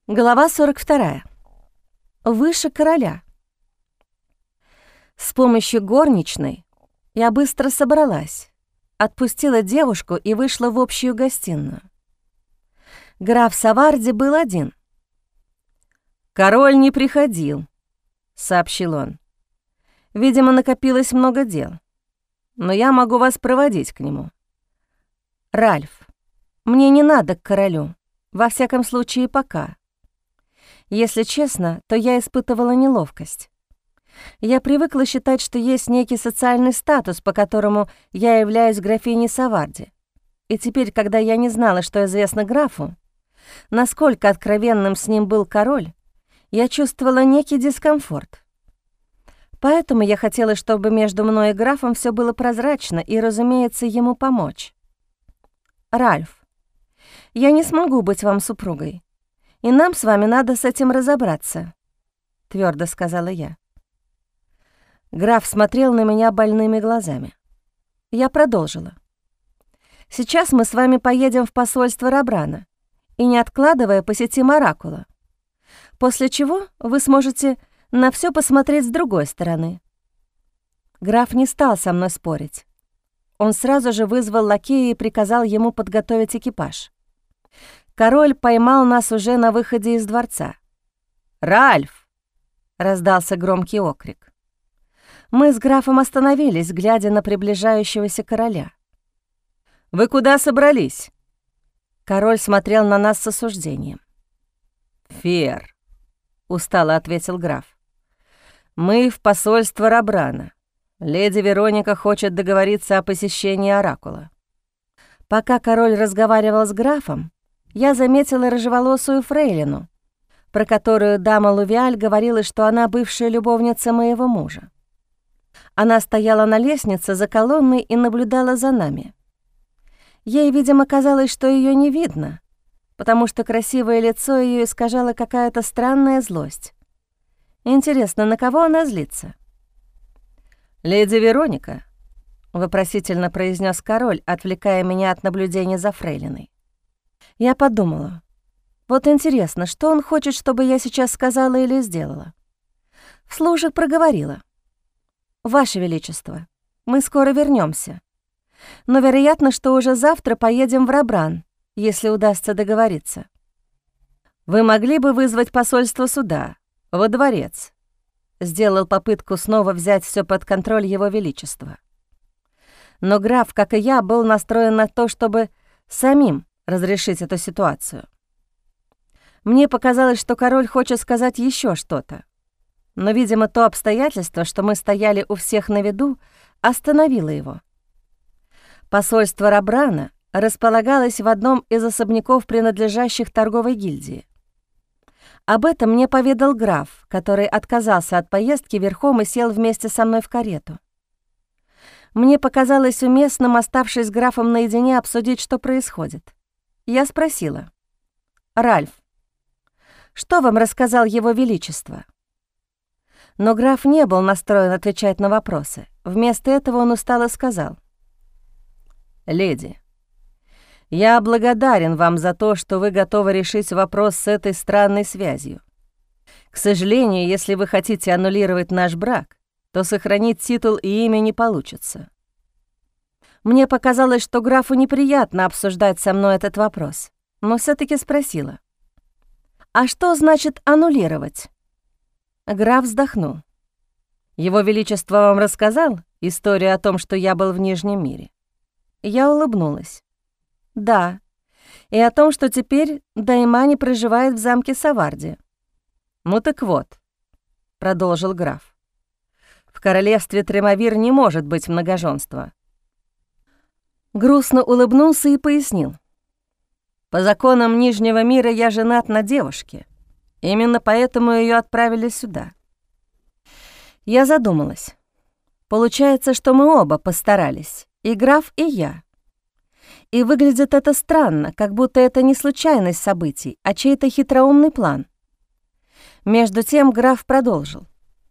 Глава 42. Выше короля. С помощью горничной я быстро собралась, отпустила девушку и вышла в общую гостиную. Граф Саварди был один. «Король не приходил», — сообщил он. «Видимо, накопилось много дел, но я могу вас проводить к нему. Ральф, мне не надо к королю, во всяком случае пока. Если честно, то я испытывала неловкость. Я привыкла считать, что есть некий социальный статус, по которому я являюсь графиней Саварди. И теперь, когда я не знала, что известно графу, насколько откровенным с ним был король, я чувствовала некий дискомфорт. Поэтому я хотела, чтобы между мной и графом все было прозрачно и, разумеется, ему помочь. «Ральф, я не смогу быть вам супругой, и нам с вами надо с этим разобраться», — твердо сказала я. Граф смотрел на меня больными глазами. Я продолжила. «Сейчас мы с вами поедем в посольство Рабрана и, не откладывая, посетим Оракула, после чего вы сможете на все посмотреть с другой стороны». Граф не стал со мной спорить. Он сразу же вызвал лакея и приказал ему подготовить экипаж. Король поймал нас уже на выходе из дворца. «Ральф!» — раздался громкий окрик. Мы с графом остановились, глядя на приближающегося короля. «Вы куда собрались?» Король смотрел на нас с осуждением. «Фер», — устало ответил граф. «Мы в посольство Рабрана. Леди Вероника хочет договориться о посещении Оракула». Пока король разговаривал с графом, я заметила рыжеволосую фрейлину, про которую дама Лувиаль говорила, что она бывшая любовница моего мужа. Она стояла на лестнице за колонной и наблюдала за нами. Ей, видимо, казалось, что ее не видно, потому что красивое лицо ее искажала какая-то странная злость. Интересно, на кого она злится? «Леди Вероника», — вопросительно произнес король, отвлекая меня от наблюдения за фрейлиной. Я подумала, вот интересно, что он хочет, чтобы я сейчас сказала или сделала. Вслух же проговорила. «Ваше Величество, мы скоро вернемся, но вероятно, что уже завтра поедем в Рабран, если удастся договориться». «Вы могли бы вызвать посольство сюда, во дворец?» Сделал попытку снова взять все под контроль Его Величества. Но граф, как и я, был настроен на то, чтобы самим разрешить эту ситуацию. Мне показалось, что король хочет сказать еще что-то, но, видимо, то обстоятельство, что мы стояли у всех на виду, остановило его. Посольство Рабрана располагалось в одном из особняков, принадлежащих торговой гильдии. Об этом мне поведал граф, который отказался от поездки верхом и сел вместе со мной в карету. Мне показалось уместным, оставшись с графом наедине, обсудить, что происходит. Я спросила: «Ральф, что вам рассказал Его Величество?» Но граф не был настроен отвечать на вопросы. Вместо этого он устало сказал: «Леди, я благодарен вам за то, что вы готовы решить вопрос с этой странной связью. К сожалению, если вы хотите аннулировать наш брак, то сохранить титул и имя не получится». Мне показалось, что графу неприятно обсуждать со мной этот вопрос, но все-таки спросила: «А что значит аннулировать?» Граф вздохнул. «Его Величество вам рассказал историю о том, что я был в Нижнем мире?» Я улыбнулась. «Да, и о том, что теперь Даймани проживает в замке Саварди». «Ну так вот», — продолжил граф, «в королевстве Тремавир не может быть многоженства». Грустно улыбнулся и пояснил: «По законам Нижнего мира я женат на девушке. Именно поэтому ее отправили сюда». Я задумалась. Получается, что мы оба постарались, и граф, и я. И выглядит это странно, как будто это не случайность событий, а чей-то хитроумный план. Между тем граф продолжил: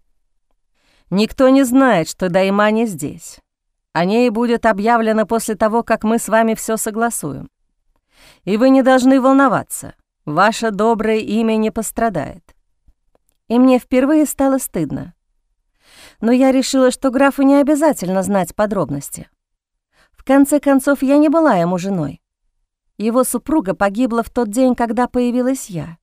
«Никто не знает, что Даймани здесь. О ней будет объявлено после того, как мы с вами все согласуем. И вы не должны волноваться. Ваше доброе имя не пострадает». И мне впервые стало стыдно. Но я решила, что графу не обязательно знать подробности. В конце концов, я не была ему женой. Его супруга погибла в тот день, когда появилась я.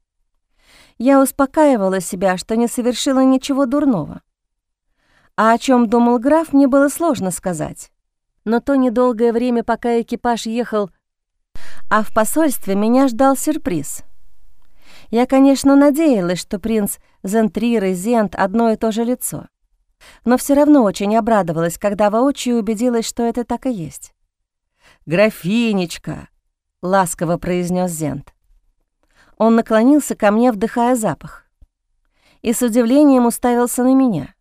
Я успокаивала себя, что не совершила ничего дурного. А о чем думал граф, мне было сложно сказать. Но то недолгое время, пока экипаж ехал, а в посольстве меня ждал сюрприз. Я, конечно, надеялась, что принц Зентрир и Зент одно и то же лицо, но все равно очень обрадовалась, когда воочию убедилась, что это так и есть. «Графинечка!» — ласково произнес Зент. Он наклонился ко мне, вдыхая запах, и с удивлением уставился на меня.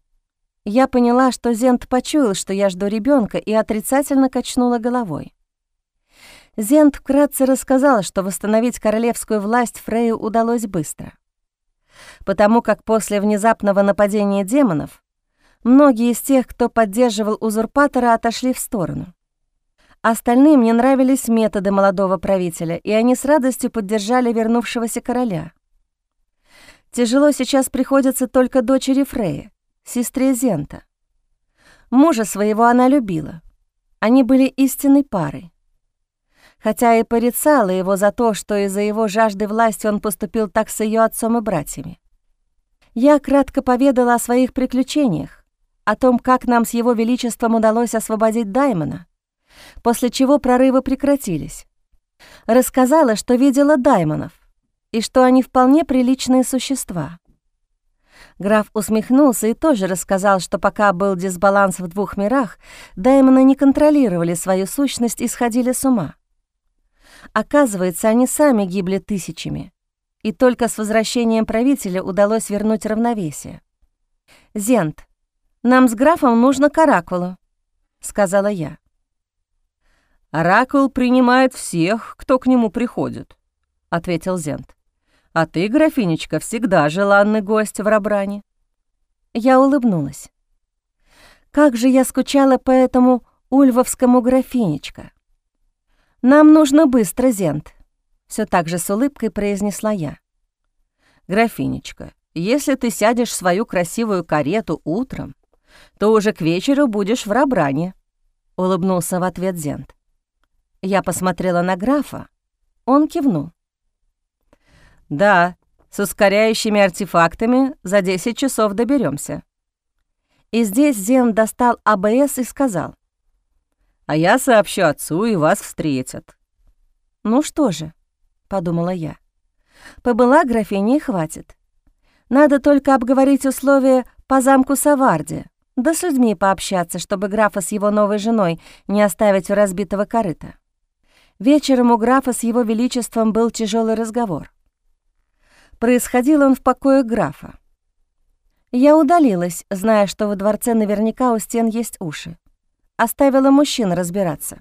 Я поняла, что Зент почуял, что я жду ребенка, и отрицательно качнула головой. Зент вкратце рассказал, что восстановить королевскую власть Фрейю удалось быстро, потому как после внезапного нападения демонов многие из тех, кто поддерживал узурпатора, отошли в сторону. Остальным не нравились методы молодого правителя, и они с радостью поддержали вернувшегося короля. Тяжело сейчас приходится только дочери Фрейи, сестре Зента. Мужа своего она любила. Они были истинной парой. Хотя и порицала его за то, что из-за его жажды власти он поступил так с ее отцом и братьями. Я кратко поведала о своих приключениях, о том, как нам с его величеством удалось освободить Даймона, после чего прорывы прекратились. Рассказала, что видела Даймонов и что они вполне приличные существа. Граф усмехнулся и тоже рассказал, что пока был дисбаланс в двух мирах, Даймоны не контролировали свою сущность и сходили с ума. Оказывается, они сами гибли тысячами, и только с возвращением правителя удалось вернуть равновесие. «Зент, нам с графом нужно к оракулу», — сказала я. «Оракул принимает всех, кто к нему приходит», — ответил Зент. «А ты, графинечка, всегда желанный гость в Рабране». Я улыбнулась. Как же я скучала по этому ульвовскому графинечка. «Нам нужно быстро, Зент», — все так же с улыбкой произнесла я. «Графинечка, если ты сядешь в свою красивую карету утром, то уже к вечеру будешь в Рабране», — улыбнулся в ответ Зент. Я посмотрела на графа, он кивнул. «Да, с ускоряющими артефактами за 10 часов доберемся». И здесь Зент достал АБС и сказал: «А я сообщу отцу, и вас встретят». «Ну что же», — подумала я, — «побыла графиней, хватит. Надо только обговорить условия по замку Саварди, да с людьми пообщаться, чтобы графа с его новой женой не оставить у разбитого корыта». Вечером у графа с его величеством был тяжелый разговор. Происходил он в покое графа. Я удалилась, зная, что во дворце наверняка у стен есть уши. Оставила мужчин разбираться.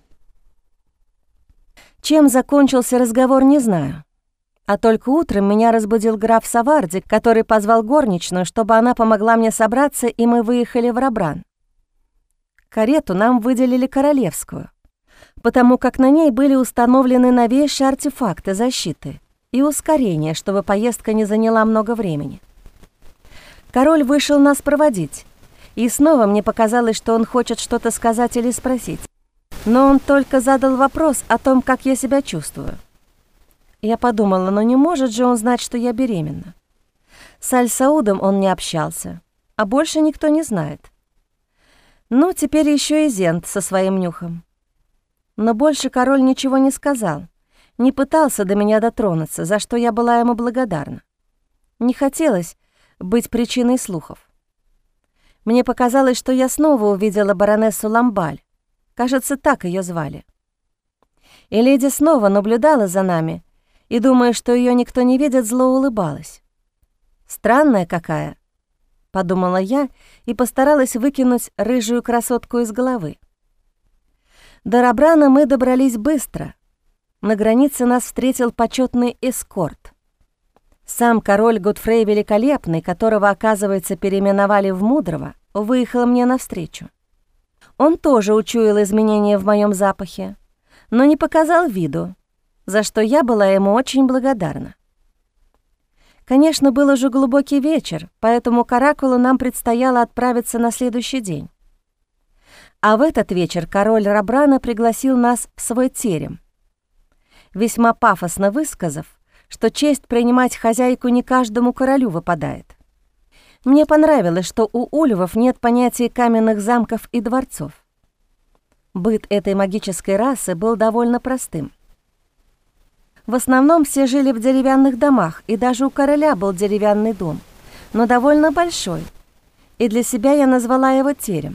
Чем закончился разговор, не знаю. А только утром меня разбудил граф Саварди, который позвал горничную, чтобы она помогла мне собраться, и мы выехали в Рабран. Карету нам выделили королевскую, потому как на ней были установлены новейшие артефакты защиты и ускорения, чтобы поездка не заняла много времени. Король вышел нас проводить, и снова мне показалось, что он хочет что-то сказать или спросить. Но он только задал вопрос о том, как я себя чувствую. Я подумала, но не может же он знать, что я беременна. С Аль-Саудом он не общался, а больше никто не знает. Ну, теперь еще и Зент со своим нюхом. Но больше король ничего не сказал, не пытался до меня дотронуться, за что я была ему благодарна. Не хотелось быть причиной слухов. Мне показалось, что я снова увидела баронессу Ламбаль. Кажется, так ее звали. И леди снова наблюдала за нами, и, думая, что ее никто не видит, зло улыбалась. «Странная какая», — подумала я и постаралась выкинуть рыжую красотку из головы. До Рабрана мы добрались быстро. На границе нас встретил почетный эскорт. Сам король Годфрей Великолепный, которого, оказывается, переименовали в Мудрого, выехал мне навстречу. Он тоже учуял изменения в моем запахе, но не показал виду. за что я была ему очень благодарна. Конечно, был уже глубокий вечер, поэтому к оракулу нам предстояло отправиться на следующий день. А в этот вечер король Рабрана пригласил нас в свой терем, весьма пафосно высказав, что честь принимать хозяйку не каждому королю выпадает. Мне понравилось, что у ульвов нет понятия каменных замков и дворцов. Быт этой магической расы был довольно простым. В основном все жили в деревянных домах, и даже у короля был деревянный дом, но довольно большой, и для себя я назвала его терем.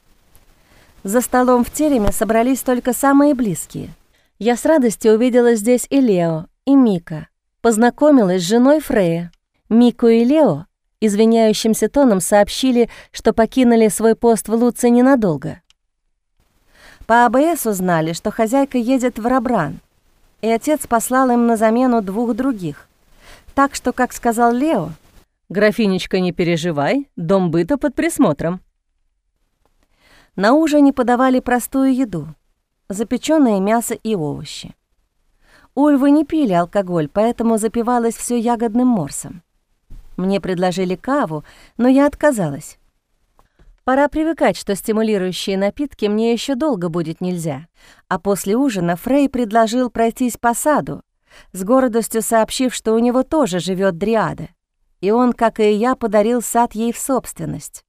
За столом в тереме собрались только самые близкие. Я с радостью увидела здесь и Лео, и Мика, познакомилась с женой Фрея. Мику и Лео извиняющимся тоном сообщили, что покинули свой пост в Луце ненадолго. По АБС узнали, что хозяйка едет в Рабран, и отец послал им на замену 2 других. Так что, как сказал Лео, «Графинечка, не переживай, дом быта под присмотром». На ужине подавали простую еду, запечённое мясо и овощи. Ульвы не пили алкоголь, поэтому запивалось всё ягодным морсом. Мне предложили каву, но я отказалась. Пора привыкать, что стимулирующие напитки мне еще долго будет нельзя. А после ужина Фрей предложил пройтись по саду, с гордостью сообщив, что у него тоже живет дриада, и он, как и я, подарил сад ей в собственность.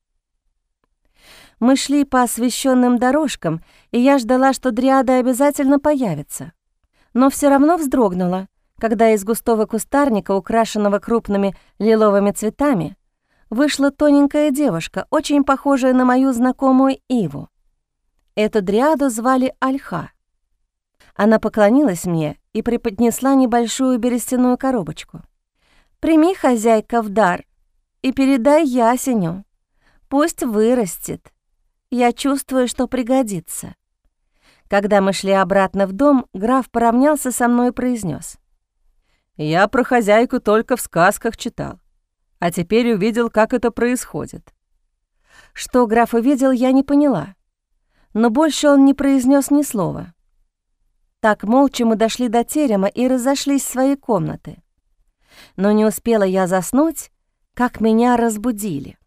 Мы шли по освещенным дорожкам, и я ждала, что дриада обязательно появится. Но все равно вздрогнула, когда из густого кустарника, украшенного крупными лиловыми цветами, вышла тоненькая девушка, очень похожая на мою знакомую Иву. Эту дриаду звали Альха. Она поклонилась мне и преподнесла небольшую берестяную коробочку. «Прими, хозяйка, в дар и передай ясеню. Пусть вырастет. Я чувствую, что пригодится». Когда мы шли обратно в дом, граф поравнялся со мной и произнес: «Я про хозяйку только в сказках читал, а теперь увидел, как это происходит». Что граф увидел, я не поняла, но больше он не произнес ни слова. Так молча мы дошли до терема и разошлись в свои комнаты. Но не успела я заснуть, как меня разбудили.